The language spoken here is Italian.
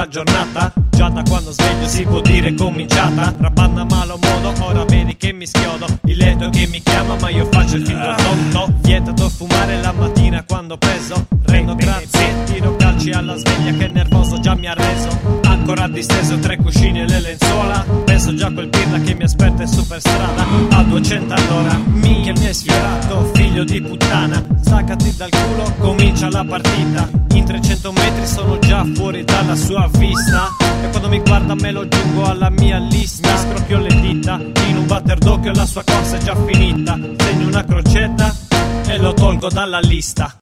la giornata, già da quando sveglio si può dire cominciata. Rabanna malo modo, ora vedi che mi schiodo, il letto che mi chiama ma io faccio il finto tonto. Vietato fumare la mattina quando preso, rendo grazie, tiro calci alla sveglia che nervoso già mi ha reso. Ancora disteso tre cuscini e le lenzuola, penso già a quel pirla che mi aspetta in superstrada a 200 all'ora. Minchia mi hai sfiorato, figlio di puttana, staccati dal culo, comincia la partita. In 300 metri sono già fuori dalla sua vista, e quando mi guarda me lo giungo alla mia lista. Mi scrocchio le dita, in un batter d'occhio la sua corsa è già finita. Segno una crocetta e lo tolgo dalla lista.